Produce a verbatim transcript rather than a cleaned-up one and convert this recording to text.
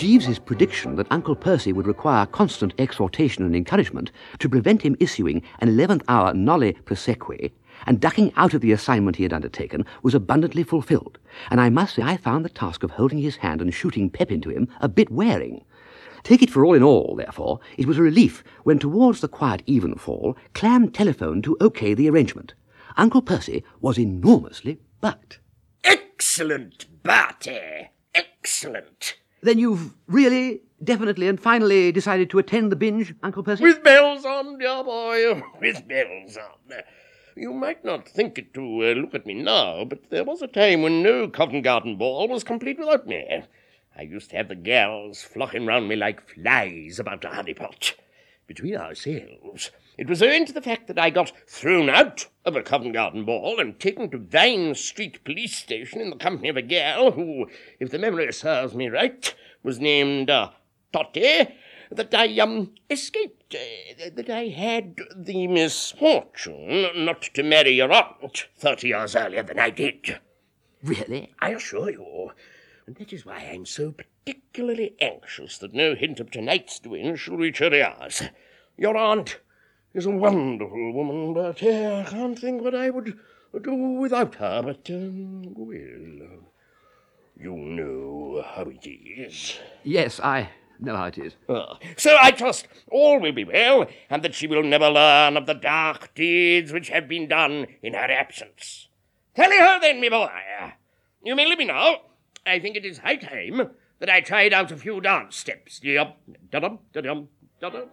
Jeeves's prediction that Uncle Percy would require constant exhortation and encouragement to prevent him issuing an eleventh hour nolle prosequi and ducking out of the assignment he had undertaken was abundantly fulfilled, and I must say I found the task of holding his hand and shooting pep into him a bit wearing. Take it for all in all, therefore, it was a relief when towards the quiet evenfall Clam telephoned to OK the arrangement. Uncle Percy was enormously bucked. Excellent, Bertie! Excellent! Then you've really, definitely and finally decided to attend the binge, Uncle Percy? With bells on, dear boy, with bells on. You might not think it to uh, look at me now, but there was a time when no Covent Garden ball was complete without me. I used to have the gals flocking round me like flies about a honeypot. Between ourselves, it was owing to the fact that I got thrown out of a Covent Garden ball and taken to Vine Street Police Station in the company of a girl who, if the memory serves me right, was named uh, Totty, that I um escaped, uh, that I had the misfortune not to marry your aunt thirty years earlier than I did. Really? I assure you. And that is why I'm so particularly anxious that no hint of tonight's doings shall reach her ears. Your aunt is a wonderful woman, but uh, I can't think what I would do without her, but, um, well, you know how it is. Yes, I know how it is. Uh, so I trust all will be well, and that she will never learn of the dark deeds which have been done in her absence. Tally ho then, me boy. You may leave me now. I think it is high time that I tried out a few dance steps. Dum, da-dum, da-dum, da-dum.